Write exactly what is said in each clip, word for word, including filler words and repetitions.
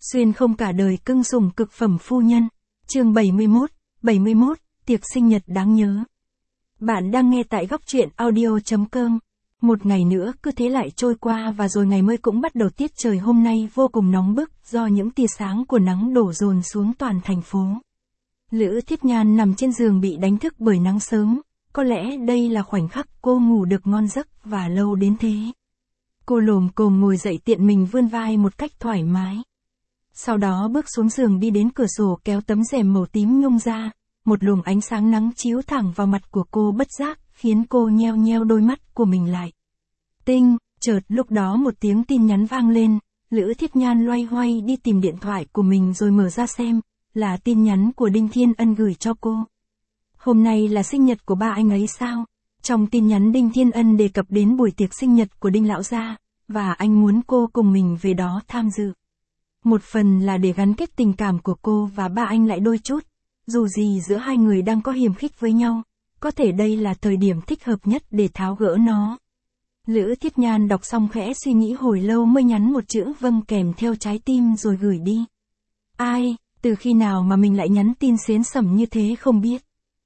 Xuyên không cả đời cưng sủng cực phẩm phu nhân. Chương bảy mươi mốt, bảy mươi mốt, tiệc sinh nhật đáng nhớ. Bạn đang nghe tại góc truyện audio chấm com. Một ngày nữa cứ thế lại trôi qua và rồi ngày mới cũng bắt đầu. Tiết trời hôm nay vô cùng nóng bức do những tia sáng của nắng đổ dồn xuống toàn thành phố. Lữ Thiết Nhan nằm trên giường bị đánh thức bởi nắng sớm, có lẽ đây là khoảnh khắc cô ngủ được ngon giấc và lâu đến thế. Cô lồm cồm ngồi dậy tiện mình vươn vai một cách thoải mái. Sau đó bước xuống giường đi đến cửa sổ kéo tấm rèm màu tím nhung ra, một luồng ánh sáng nắng chiếu thẳng vào mặt của cô bất giác, khiến cô nheo nheo đôi mắt của mình lại. Tinh, chợt lúc đó một tiếng tin nhắn vang lên, Lữ Thiết Nhan loay hoay đi tìm điện thoại của mình rồi mở ra xem, là tin nhắn của Đinh Thiên Ân gửi cho cô. Hôm nay là sinh nhật của ba anh ấy sao? Trong tin nhắn Đinh Thiên Ân đề cập đến buổi tiệc sinh nhật của Đinh Lão Gia, và anh muốn cô cùng mình về đó tham dự. Một phần là để gắn kết tình cảm của cô và ba anh lại đôi chút, dù gì giữa hai người đang có hiềm khích với nhau, có thể đây là thời điểm thích hợp nhất để tháo gỡ nó. Lữ Thiết Nhan đọc xong khẽ suy nghĩ hồi lâu mới nhắn một chữ vâng kèm theo trái tim rồi gửi đi. Ai, từ khi nào mà mình lại nhắn tin xến xẩm như thế không biết.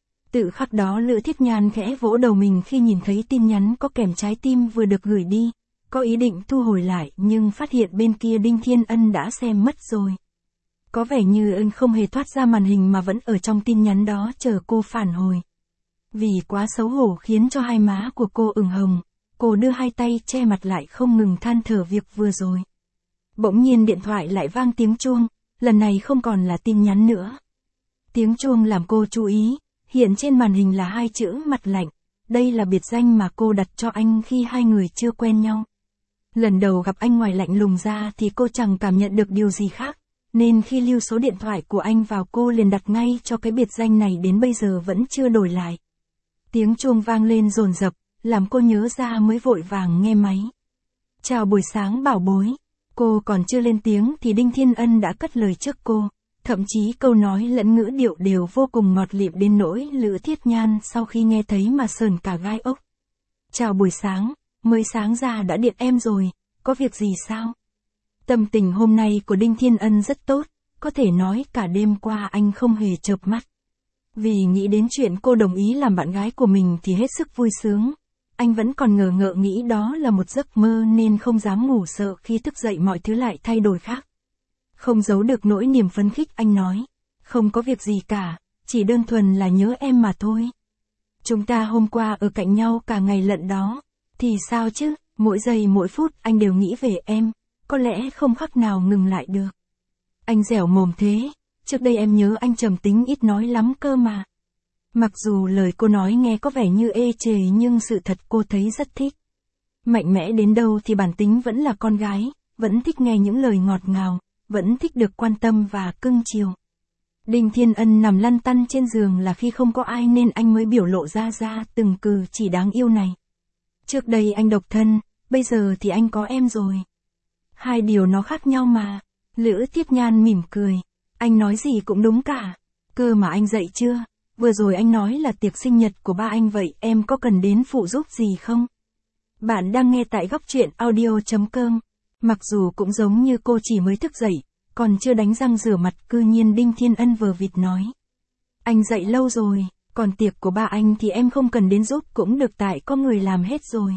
Tự khắc đó Lữ Thiết Nhan khẽ vỗ đầu mình khi nhìn thấy tin nhắn có kèm trái tim vừa được gửi đi, có ý định thu hồi lại nhưng phát hiện bên kia Đinh Thiên Ân đã xem mất rồi. Có vẻ như ân không hề thoát ra màn hình mà vẫn ở trong tin nhắn đó chờ cô phản hồi. Vì quá xấu hổ khiến cho hai má của cô ửng hồng, cô đưa hai tay che mặt lại không ngừng than thở việc vừa rồi. Bỗng nhiên điện thoại lại vang tiếng chuông, lần này không còn là tin nhắn nữa. Tiếng chuông làm cô chú ý, hiện trên màn hình là hai chữ mặt lạnh, đây là biệt danh mà cô đặt cho anh khi hai người chưa quen nhau. Lần đầu gặp anh ngoài lạnh lùng ra thì cô chẳng cảm nhận được điều gì khác, nên khi lưu số điện thoại của anh vào cô liền đặt ngay cho cái biệt danh này đến bây giờ vẫn chưa đổi lại. Tiếng chuông vang lên dồn dập, làm cô nhớ ra mới vội vàng nghe máy. Chào buổi sáng bảo bối. Cô còn chưa lên tiếng thì Đinh Thiên Ân đã cất lời trước cô, thậm chí câu nói lẫn ngữ điệu đều vô cùng ngọt lịm đến nỗi Lữ Thiết Nhan sau khi nghe thấy mà sờn cả gai ốc. Chào buổi sáng, mới sáng ra đã điện em rồi, có việc gì sao? Tâm tình hôm nay của Đinh Thiên Ân rất tốt, có thể nói cả đêm qua anh không hề chợp mắt. Vì nghĩ đến chuyện cô đồng ý làm bạn gái của mình thì hết sức vui sướng. Anh vẫn còn ngờ ngợ nghĩ đó là một giấc mơ nên không dám ngủ, sợ khi thức dậy mọi thứ lại thay đổi khác. Không giấu được nỗi niềm phấn khích, anh nói, không có việc gì cả, chỉ đơn thuần là nhớ em mà thôi. Chúng ta hôm qua ở cạnh nhau cả ngày lận đó, thì sao chứ, mỗi giây mỗi phút anh đều nghĩ về em, có lẽ không khắc nào ngừng lại được. Anh dẻo mồm thế, trước đây em nhớ anh trầm tính ít nói lắm cơ mà. Mặc dù lời cô nói nghe có vẻ như ê chề nhưng sự thật cô thấy rất thích. Mạnh mẽ đến đâu thì bản tính vẫn là con gái, vẫn thích nghe những lời ngọt ngào, vẫn thích được quan tâm và cưng chiều. Đinh Thiên Ân nằm lăn tăn trên giường là khi không có ai nên anh mới biểu lộ ra ra từng cử chỉ đáng yêu này. Trước đây anh độc thân, bây giờ thì anh có em rồi. Hai điều nó khác nhau mà. Lữ Thiết Nhan mỉm cười. Anh nói gì cũng đúng cả. Cơ mà anh dậy chưa? Vừa rồi anh nói là tiệc sinh nhật của ba anh, vậy em có cần đến phụ giúp gì không? Bạn đang nghe tại góc truyện audio chấm com. Mặc dù cũng giống như cô chỉ mới thức dậy, còn chưa đánh răng rửa mặt, cư nhiên Đinh Thiên Ân vờ vịt nói. Anh dậy lâu rồi, còn tiệc của ba anh thì em không cần đến giúp cũng được tại có người làm hết rồi.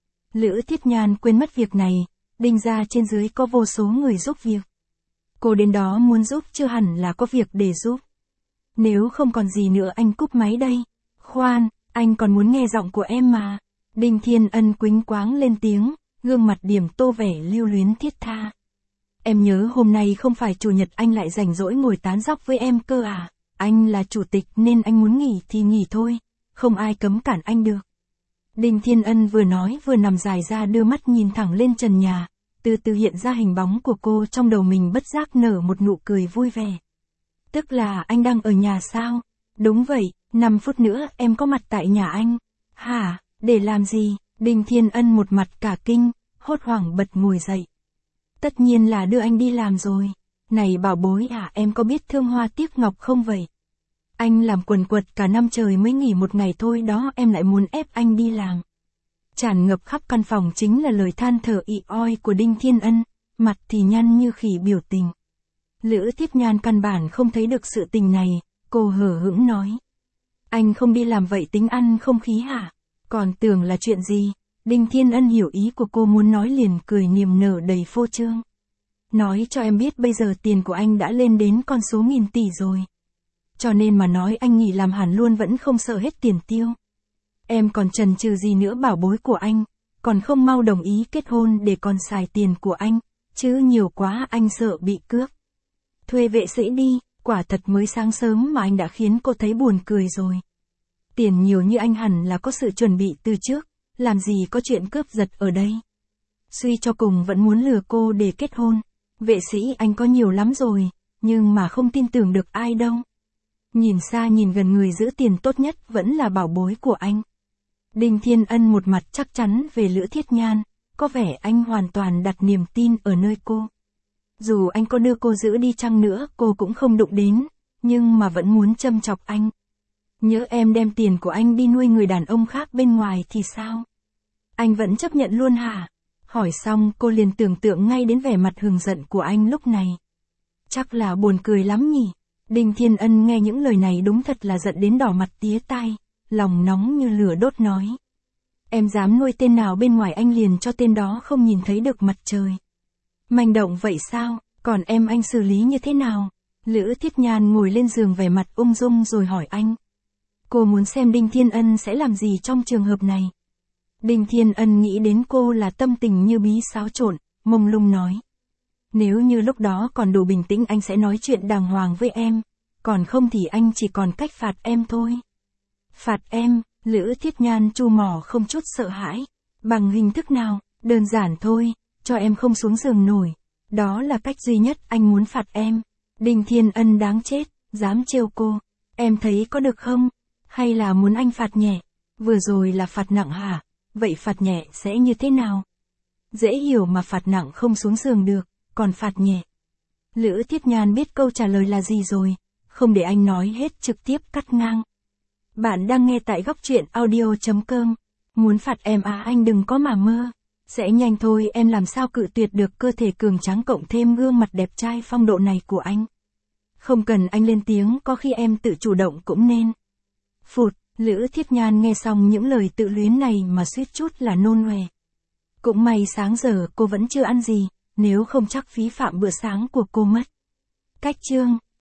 Lữ Thiết Nhan quên mất việc này, Đinh gia trên dưới có vô số người giúp việc. Cô đến đó muốn giúp chưa hẳn là có việc để giúp. Nếu không còn gì nữa anh cúp máy đây. Khoan, anh còn muốn nghe giọng của em mà. Đinh Thiên Ân quýnh quáng lên tiếng, gương mặt điểm tô vẻ lưu luyến thiết tha. Em nhớ hôm nay không phải chủ nhật anh lại rảnh rỗi ngồi tán dóc với em cơ à? Anh là chủ tịch nên anh muốn nghỉ thì nghỉ thôi, không ai cấm cản anh được. Đinh Thiên Ân vừa nói vừa nằm dài ra đưa mắt nhìn thẳng lên trần nhà, từ từ hiện ra hình bóng của cô trong đầu mình, bất giác nở một nụ cười vui vẻ. Tức là anh đang ở nhà sao? Đúng vậy, năm phút nữa em có mặt tại nhà anh. Hả, để làm gì? Đinh Thiên Ân một mặt cả kinh, hốt hoảng bật ngồi dậy. Tất nhiên là đưa anh đi làm rồi. Này bảo bối à, em có biết thương hoa tiếc ngọc không vậy? Anh làm quần quật cả năm trời mới nghỉ một ngày thôi đó, em lại muốn ép anh đi làm. Tràn ngập khắp căn phòng chính là lời than thở ị oi của Đinh Thiên Ân, mặt thì nhăn như khỉ biểu tình. Lữ Thiết Nhan căn bản không thấy được sự tình này, cô hờ hững nói. Anh không đi làm vậy tính ăn không khí hả? Còn tưởng là chuyện gì? Đinh Thiên Ân hiểu ý của cô muốn nói liền cười niềm nở đầy phô trương. Nói cho em biết bây giờ tiền của anh đã lên đến con số nghìn tỷ rồi. Cho nên mà nói anh nghỉ làm hẳn luôn vẫn không sợ hết tiền tiêu. Em còn chần chừ gì nữa bảo bối của anh, còn không mau đồng ý kết hôn để còn xài tiền của anh, chứ nhiều quá anh sợ bị cướp. Thuê vệ sĩ đi, quả thật mới sáng sớm mà anh đã khiến cô thấy buồn cười rồi. Tiền nhiều như anh hẳn là có sự chuẩn bị từ trước, làm gì có chuyện cướp giật ở đây. Suy cho cùng vẫn muốn lừa cô để kết hôn. Vệ sĩ anh có nhiều lắm rồi, nhưng mà không tin tưởng được ai đâu. Nhìn xa nhìn gần người giữ tiền tốt nhất vẫn là bảo bối của anh. Đinh Thiên Ân một mặt chắc chắn về Lữ Thiết Nhan, có vẻ anh hoàn toàn đặt niềm tin ở nơi cô. Dù anh có đưa cô giữ đi chăng nữa cô cũng không đụng đến, nhưng mà vẫn muốn châm chọc anh. Nhớ em đem tiền của anh đi nuôi người đàn ông khác bên ngoài thì sao? Anh vẫn chấp nhận luôn hả? Hỏi xong cô liền tưởng tượng ngay đến vẻ mặt hừng giận của anh lúc này. Chắc là buồn cười lắm nhỉ? Đinh Thiên Ân nghe những lời này đúng thật là giận đến đỏ mặt tía tai, lòng nóng như lửa đốt nói. Em dám nuôi tên nào bên ngoài anh liền cho tên đó không nhìn thấy được mặt trời. Manh động vậy sao, còn em anh xử lý như thế nào? Lữ Thiết Nhan ngồi lên giường vẻ mặt ung dung rồi hỏi anh. Cô muốn xem Đinh Thiên Ân sẽ làm gì trong trường hợp này. Đinh Thiên Ân nghĩ đến cô là tâm tình như bí xáo trộn, mông lung nói. Nếu như lúc đó còn đủ bình tĩnh anh sẽ nói chuyện đàng hoàng với em, còn không thì anh chỉ còn cách phạt em thôi. Phạt em, Lữ Thiết Nhan chu mỏ không chút sợ hãi. Bằng hình thức nào, đơn giản thôi, cho em không xuống giường nổi. Đó là cách duy nhất anh muốn phạt em. Đinh Thiên Ân đáng chết, dám trêu cô. Em thấy có được không? Hay là muốn anh phạt nhẹ? Vừa rồi là phạt nặng hả? Vậy phạt nhẹ sẽ như thế nào? Dễ hiểu mà phạt nặng không xuống giường được, còn phạt nhẹ. Lữ Thiết Nhan biết câu trả lời là gì rồi, không để anh nói hết trực tiếp cắt ngang. Bạn đang nghe tại góc truyện audio chấm com. Muốn phạt em à anh đừng có mà mơ. Sẽ nhanh thôi em làm sao cự tuyệt được cơ thể cường tráng cộng thêm gương mặt đẹp trai phong độ này của anh. Không cần anh lên tiếng có khi em tự chủ động cũng nên. Phụt, Lữ Thiết Nhan nghe xong những lời tự luyến này mà suýt chút là nôn ọe. Cũng may sáng giờ cô vẫn chưa ăn gì, nếu không chắc phí phạm bữa sáng của cô mất. Cách chương